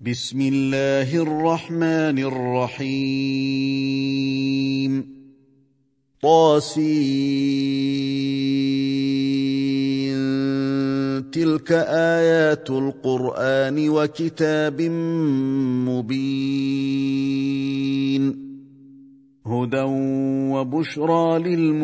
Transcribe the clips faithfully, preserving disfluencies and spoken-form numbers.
بسم الله الرحمن الرحيم طاسين تلك آيات القرآن وكتاب مبين هدى وبشرى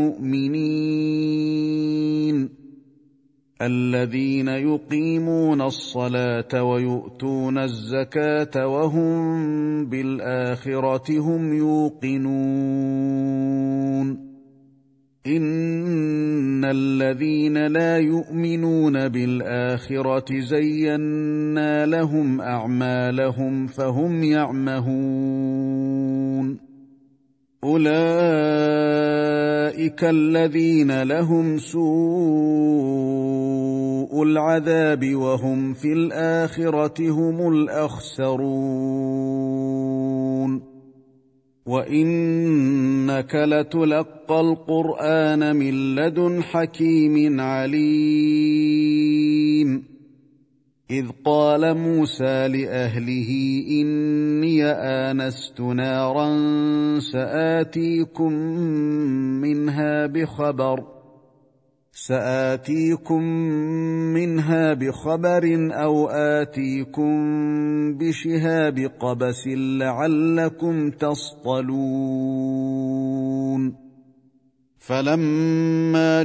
للمؤمنين الذين يقيمون الصلاة ويؤتون الزكاة وهم بالآخرة هم يوقنون إن الذين لا يؤمنون بالآخرة زينا لهم أعمالهم فهم يعمهون أولئك الذين لهم سوء العذاب وهم في الآخرة هم الأخسرون وإنك لتلقى القرآن من لدن حكيم عليم إذ قال موسى لأهله إني آنست نارا سآتيكم منها بخبر سآتيكم منها بخبر أو آتيكم بشهاب قبس لعلكم تصطلون فلما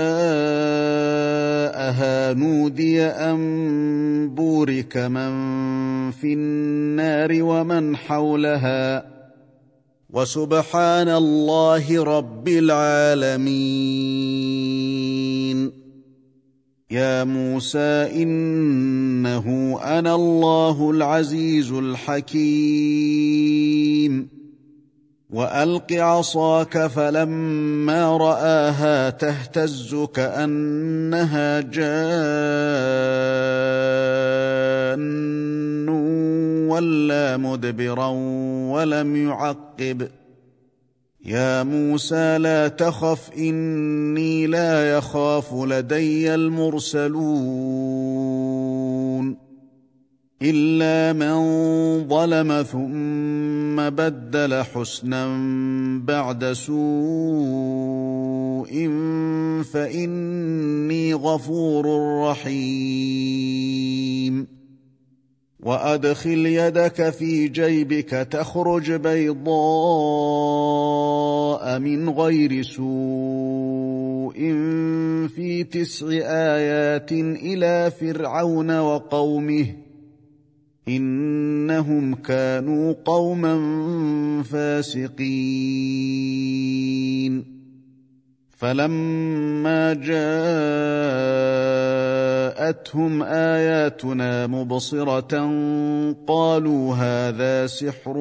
جاءها نودي أن بورك من في النار ومن حولها وسبحان الله رب العالمين يا موسى إنه أنا الله العزيز الحكيم وألق عصاك فلما رآها تهتز كأنها جان ولا مدبرا ولم يعقب يا موسى لا تخف إني لا يخاف لدي المرسلون إلا من ظلم ثم بدل حسنا بعد سوء فإني غفور رحيم وأدخل يدك في جيبك تخرج بيضاء من غير سوء في تسع آيات إلى فرعون وقومه إنهم كانوا قوما فاسقين فلما جاءتهم آياتنا مبصرة قالوا هذا سحر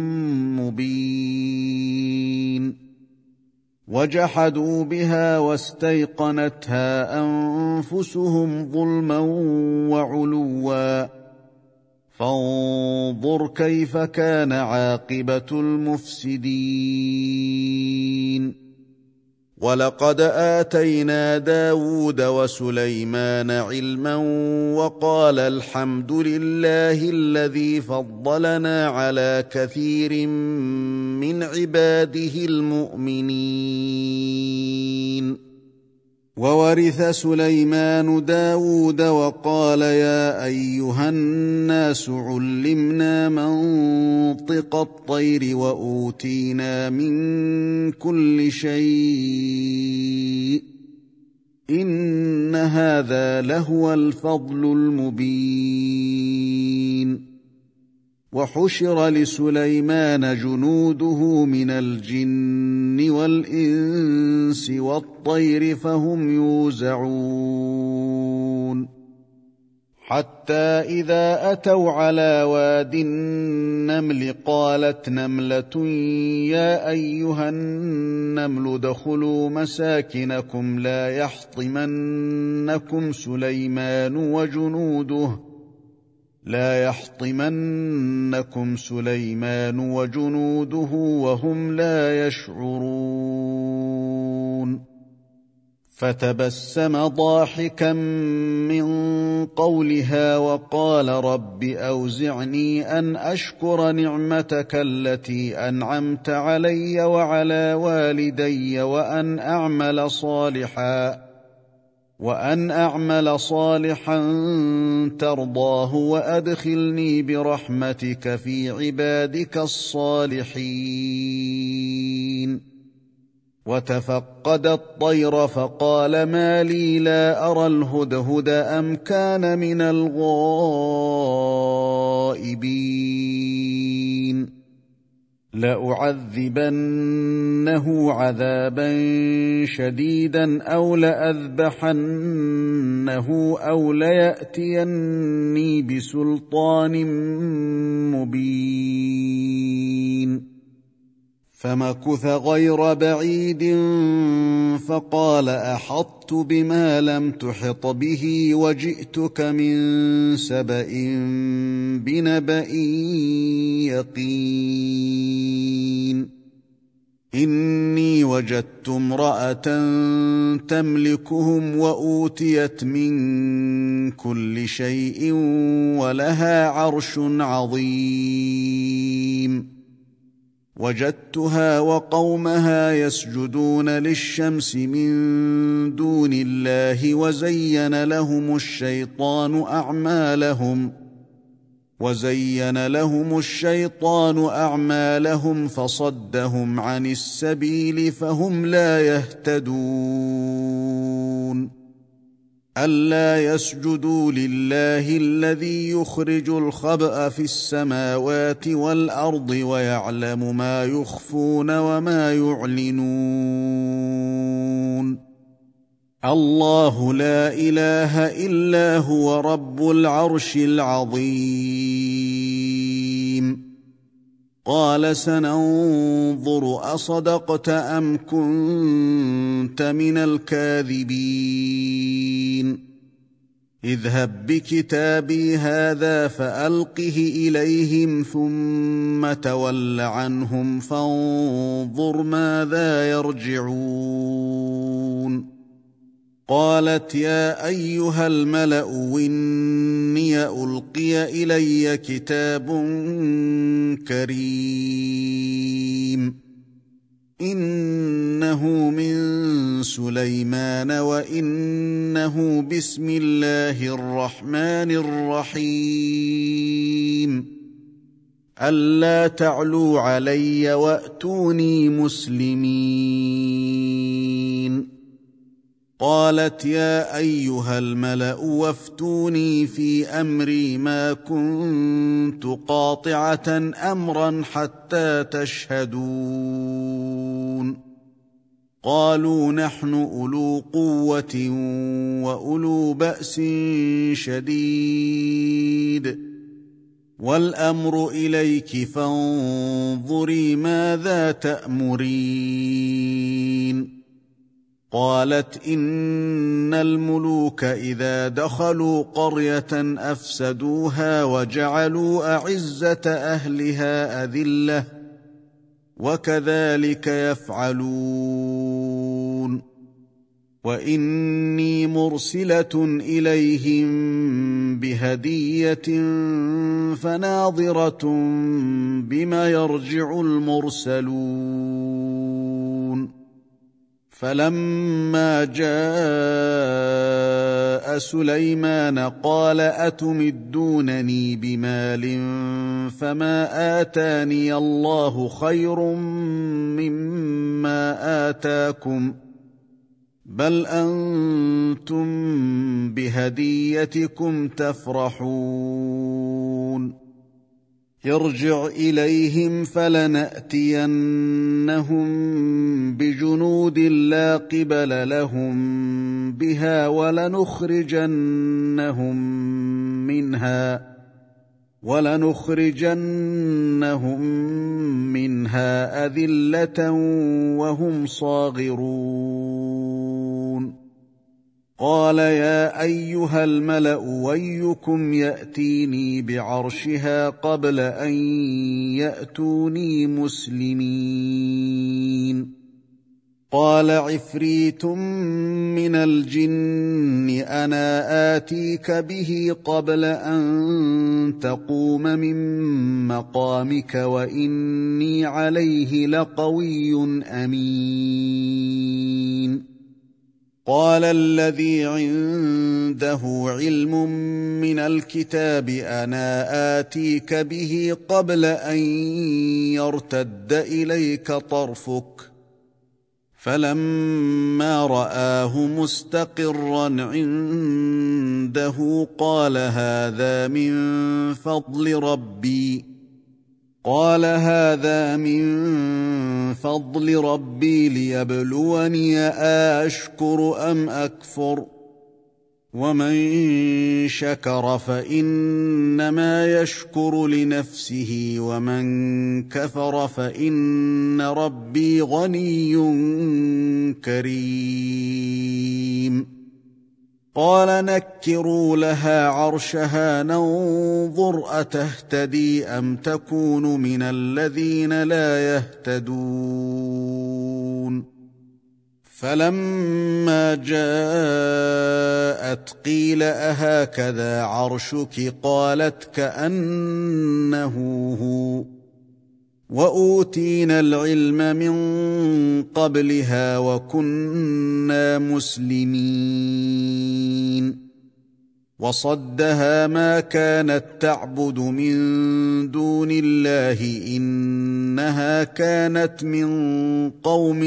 مبين وجحدوا بها واستيقنتها أنفسهم ظلما وعلوا فانظر كيف كان عاقبة المفسدين ولقد آتينا داود وسليمان علما وقال الحمد لله الذي فضلنا على كثير من عباده المؤمنين وورث سليمان داود وقال يا أيها الناس علمنا منطق الطير وأوتينا من كل شيء إن هذا لهو الفضل المبين وحشر لسليمان جنوده من الجن والإنس والطير فهم يوزعون حتى إذا أتوا على واد النمل قالت نملة يا أيها النمل ادخلوا مساكنكم لا يحطمنكم سليمان وجنوده لا يحطمنكم سليمان وجنوده وهم لا يشعرون فتبسم ضاحكا من قولها وقال رب أوزعني أن أشكر نعمتك التي أنعمت علي وعلى والدي وأن أعمل صالحا وأن أعمل صالحا ترضاه وأدخلني برحمتك في عبادك الصالحين. وتفقد الطير فقال ما لي لا أرى الهدهد أم كان من الغائبين لأعذبنه عذابا شديدا أو لأذبحنه أو ليأتيني بسلطان مبين. فمكث غير بعيد فقال أحطت بما لم تحط به وجئتك من سبأ بنبأ يقين. إني وجدت امرأة تملكهم وأوتيت من كل شيء ولها عرش عظيم. وجدتها وقومها يسجدون للشمس من دون الله وزين لهم الشيطان أعمالهم وزين لهم الشيطان أعمالهم فصدهم عن السبيل فهم لا يهتدون. ألا يسجدوا لله الذي يخرج الخبأ في السماوات والأرض ويعلم ما يخفون وما يعلنون. الله لا إله إلا هو رب العرش العظيم. قال سننظر أصدقت أم كنت من الكاذبين. اذهب بكتابي هذا فألقه إليهم ثم تول عنهم فانظر ماذا يرجعون. قالت يا أيها الملأ إني ألقي إلي كتاب كريم إنه من سليمان وإنه بسم الله الرحمن الرحيم ألا تعلوا علي وأتوني مسلمين. قالت يا أيها الملأ وافتوني في أمري ما كنت قاطعة أمرا حتى تشهدون. قالوا نحن أولو قوة وأولو بأس شديد والأمر إليك فانظري ماذا تأمرين. قالت إن الملوك إذا دخلوا قرية أفسدوها وجعلوا أعزة أهلها أذلة وكذلك يفعلون. وإني مرسلة إليهم بهدية فناظرة بما يرجع المرسلون. فلما جاء سليمان قال أتمدونني بمال فما آتاني الله خير مما آتاكم بل أنتم بهديتكم تفرحون. ارجع إليهم فلنأتينهم بجنود لا قبل لهم بها ولنخرجنهم منها ولنخرجنهم منها أذلة وهم صاغرون. قال يا أيها الملأ أيكم يأتيني بعرشها قبل أن يأتوني مسلمين. قال عفريت من الجن أنا آتيك به قبل أن تقوم من مقامك وإني عليه لقوي أمين. قال الذي عنده علم من الكتاب أنا آتيك به قبل أن يرتد إليك طرفك فلما رآه مستقرا عنده قال هذا من فضل ربي قال هذا من فضل ربي ليبلوني أشكر أم أكفر ومن شكر فإنما يشكر لنفسه ومن كفر فإن ربي غني كريم. قال نكروا لها عرشها ننظر أتهتدي أم تكون من الذين لا يهتدون. فلما جاءت قيل أهكذا عرشك قالت كأنه هو وأوتينا العلم من قبلها وكنا مسلمين. وصدها ما كانت تعبد من دون الله إنها كانت من قوم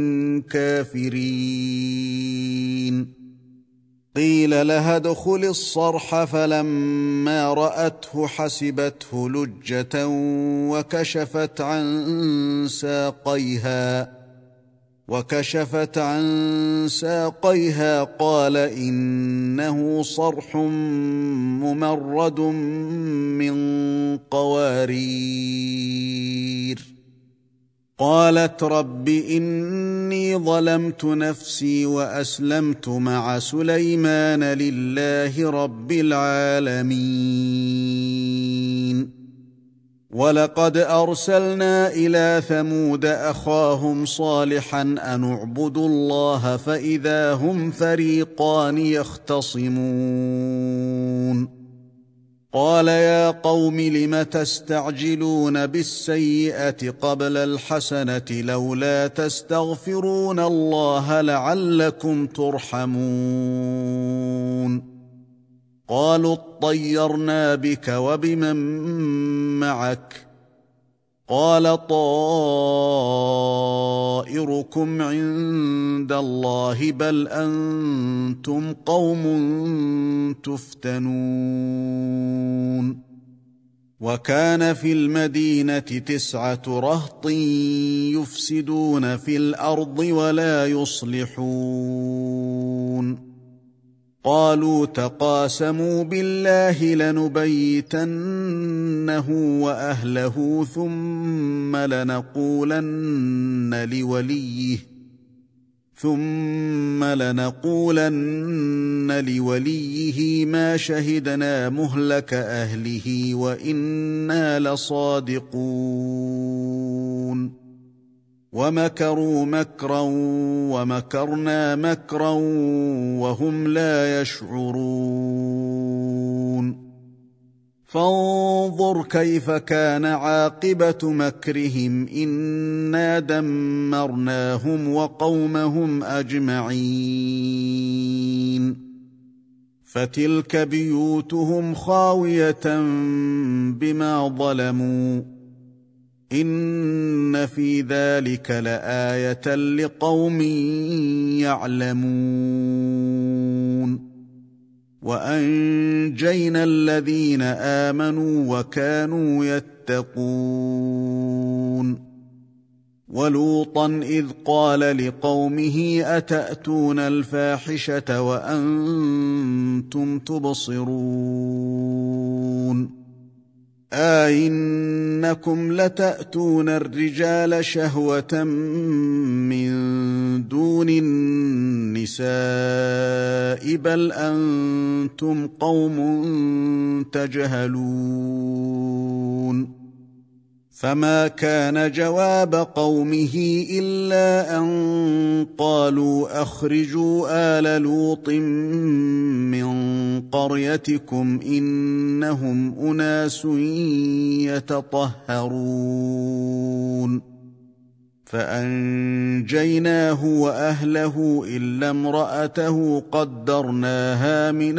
كافرين. قيل لها ادخل الصرح فلما رأته حسبته لجة وكشفت عن ساقيها وكشفت عن ساقيها قال إنه صرح ممرد من قوارير. قالت رب إني ظلمت نفسي وأسلمت مع سليمان لله رب العالمين. ولقد أرسلنا إلى ثمود أخاهم صالحا أن اعبدوا الله فإذا هم فريقان يختصمون. قال يا قوم لم تستعجلون بالسيئة قبل الحسنة لولا تستغفرون الله لعلكم ترحمون. قالوا اطيرنا بك وبمن معك قال طائركم عند الله بل أنتم قوم تفتنون. وكان في المدينة تسعة رهط يفسدون في الأرض ولا يصلحون. قالوا تقاسموا بالله لنبيتنه وأهله ثم لنقولن لوليه ثم لنقولن لوليه ما شهدنا مهلك أهله وإنا لصادقون. ومكروا مكرا ومكرنا مكرا وهم لا يشعرون. فانظر كيف كان عاقبة مكرهم إنا دمرناهم وقومهم أجمعين. فتلك بيوتهم خاوية بما ظلموا إن في ذلك لآية لقوم يعلمون. وأنجينا الذين آمنوا وكانوا يتقون. ولوطا إذ قال لقومه أتأتون الفاحشة وأنتم تبصرون أئنكم لتأتون الرجال شهوة من دون النساء بل أنتم قوم تجهلون. فما كان جواب قومه إلا أن قالوا أخرجوا آل لوط من قريتكم إنهم أناس يتطهرون فأنجيناه وأهله إلا امرأته قدرناها من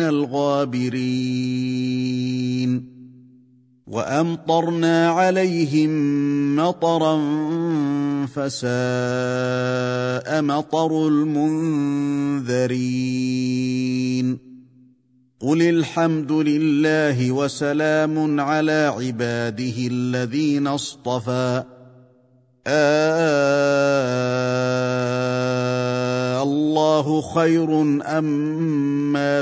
الغابرين وأمطرنا عليهم مطرا فساء مطر المنذرين قل الحمد لله وسلام على عباده الذين اصطفى آه الله خير أما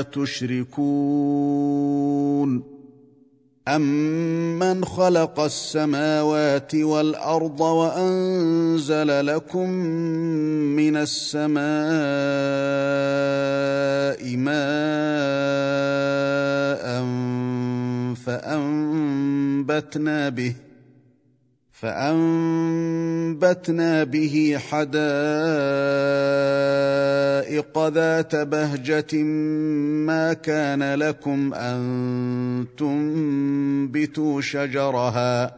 تشركون أَمَّنْ خَلَقَ السَّمَاوَاتِ وَالْأَرْضَ وَأَنزَلَ لَكُم مِّنَ السَّمَاءِ مَاءً فَأَنبَتْنَا بِهِ فأنبتنا به حدائق ذات بهجة ما كان لكم أن تنبتوا شجرها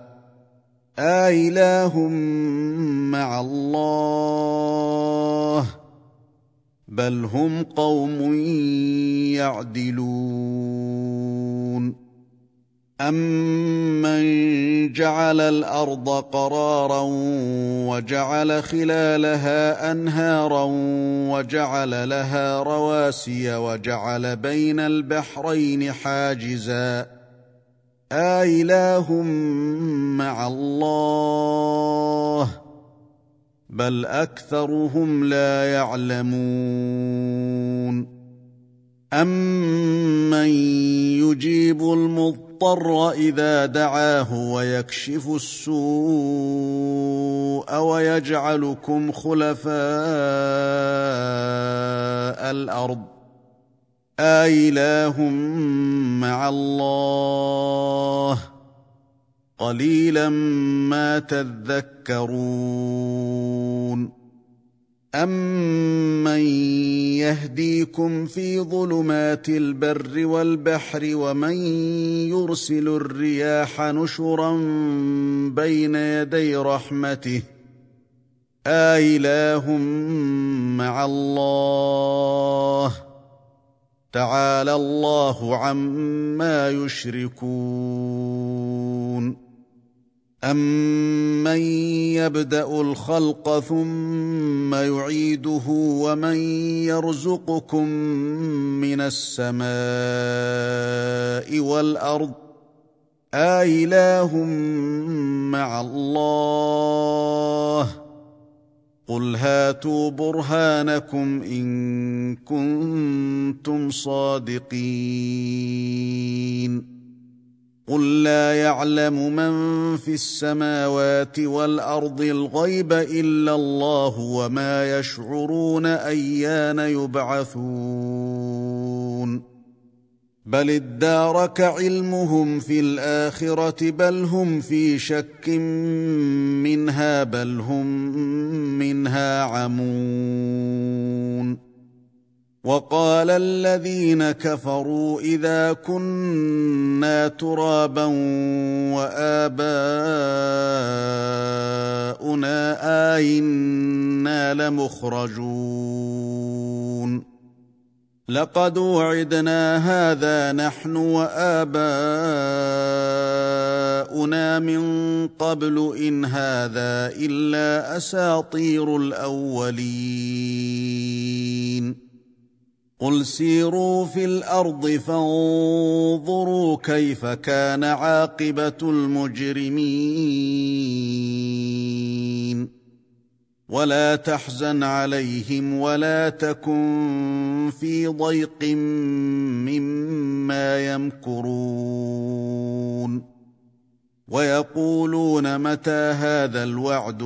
آإله مع الله بل هم قوم يعدلون أَمَّنْ جَعَلَ الْأَرْضَ قَرَارًا وَجَعَلَ خِلَالَهَا أَنْهَارًا وَجَعَلَ لَهَا رَوَاسِيَ وَجَعَلَ بَيْنَ الْبَحْرَيْنِ حَاجِزًا آإله مع الله بل أكثرهم لا يعلمون أَمَّنْ يُجِيبُ الْمُضْطَرَّ إِذَا دَعَاهُ وَيَكْشِفُ السُّوءَ وَيَجْعَلُكُمْ خُلَفَاءَ الْأَرْضِ آإله مع الله قليلا ما تذكرون أَمَّنْ يَهْدِيكُمْ فِي ظُلُمَاتِ الْبَرِّ وَالْبَحْرِ وَمَنْ يُرْسِلُ الرِّيَاحَ نُشُرًا بَيْنَ يَدَيْ رَحْمَتِهِ آإله مع الله تعالى الله عما يشركون أَمَّنْ يَبْدَأُ الْخَلْقَ ثُمَّ يُعِيدُهُ وَمَنْ يَرْزُقُكُم مِّنَ السَّمَاءِ وَالْأَرْضِ آإله مع الله قُلْ هَاتُوا بُرْهَانَكُمْ إِن كُنتُمْ صَادِقِينَ قُل لا يعلم من في السماوات والأرض الغيب إلا الله وما يشعرون أيان يبعثون بل ادارك علمهم في الآخرة بل هم في شك منها بل هم منها عمون وقال الذين كفروا إذا كنا ترابا وآباؤنا آئنا لمخرجون لقد وعدنا هذا نحن وآباؤنا من قبل إن هذا إلا أساطير الأولين قل سيروا في الأرض فانظروا كيف كان عاقبة المجرمين ولا تحزن عليهم ولا تكن في ضيق مما يمكرون ويقولون متى هذا الوعد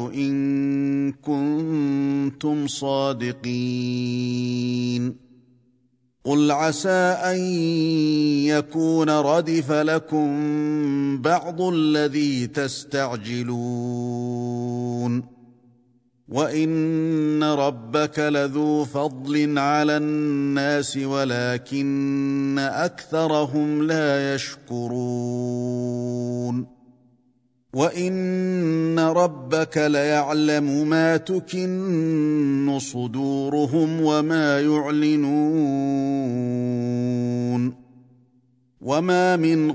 إن كنتم صادقين قل عسى ان يكون ردف لكم بعض الذي تستعجلون وان ربك لذو فضل على الناس ولكن اكثرهم لا يشكرون وان ربك ليعلم ما تكن صدورهم وما يعلنون وما من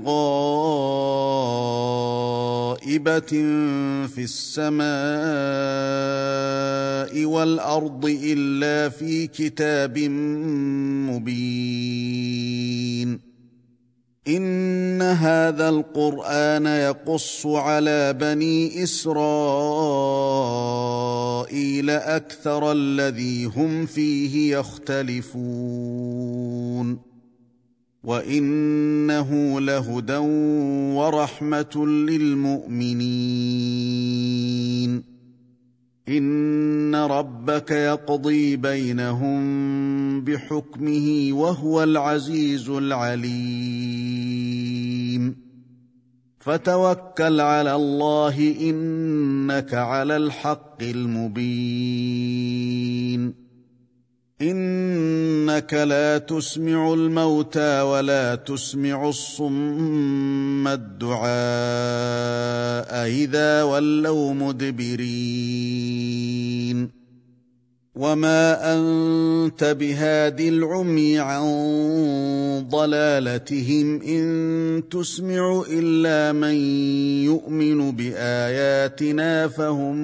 غائبة في السماء والأرض إلا في كتاب مبين إن هذا القرآن يقص على بني إسرائيل أكثر الذي هم فيه يختلفون وإنه لهدى ورحمة للمؤمنين إن ربك يقضي بينهم بحكمه وهو العزيز العليم فتوكل على الله إنك على الحق المبين إنك لا تسمع الموتى ولا تسمع الصم الدعاء إذا ولوا مدبرين وما أنت بهاد العمي عن ضلالتهم إن تسمع إلا من يؤمن بآياتنا فهم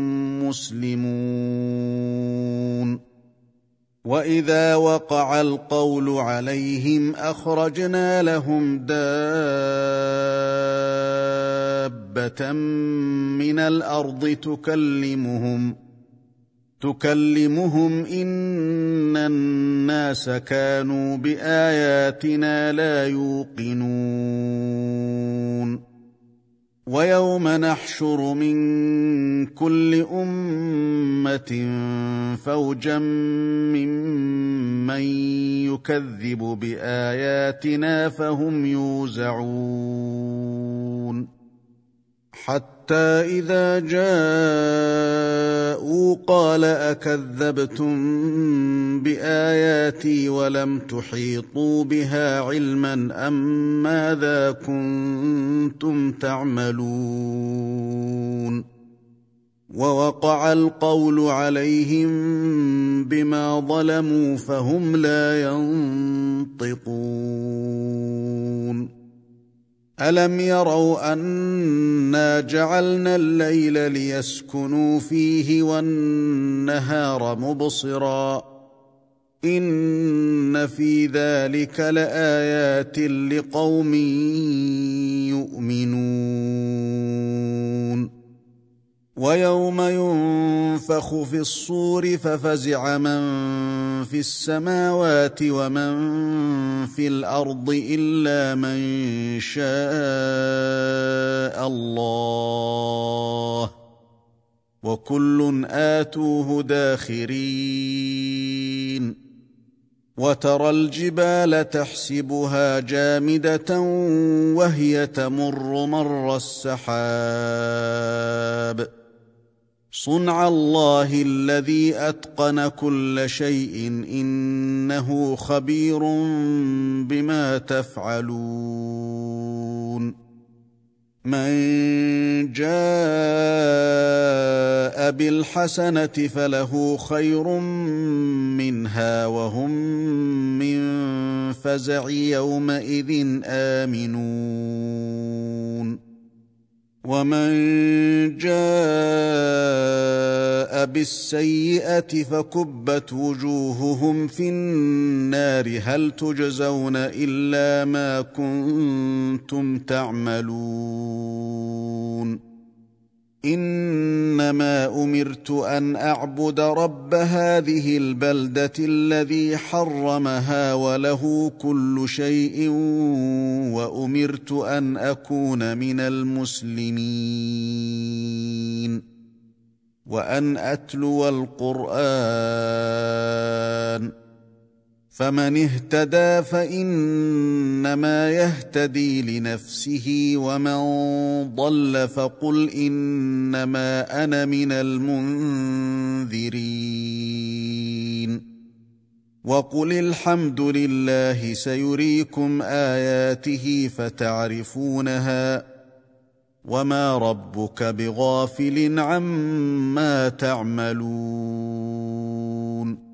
مسلمون وإذا وقع القول عليهم أخرجنا لهم دابة من الأرض تكلمهم تكلمهم إن الناس كانوا بآياتنا لا يوقنون ويوم نحشر من كل أمة فوجا ممن يكذب بآياتنا فهم يوزعون حتى إذا جاءوا قال أكذبتم بآياتي ولم تحيطوا بها علما أم ماذا كنتم تعملون ووقع القول عليهم بما ظلموا فهم لا ينطقون ألم يروا أنا جعلنا الليل ليسكنوا فيه والنهار مبصرا إن في ذلك لآيات لقوم يؤمنون ويوم ينفخ في الصور ففزع من في السماوات ومن في الأرض إلا من شاء الله وكل آتوه داخرين وترى الجبال تحسبها جامدة وهي تمر مر السحاب صنع الله الذي أتقن كل شيء إنه خبير بما تفعلون من جاء بالحسنة فله خير منها وهم من فزع يومئذ آمنون ومن جاء بالسيئة فكبت وجوههم في النار هل تجزون إلا ما كنتم تعملون إنما أمرت أن أعبد رب هذه البلدة الذي حرمها وله كل شيء وأمرت أن أكون من المسلمين وأن أتلو القرآن فمن اهتدى فانما يهتدي لنفسه ومن ضل فقل انما انا من المنذرين وقل الحمد لله سيريكم اياته فتعرفونها وما ربك بغافل عما تعملون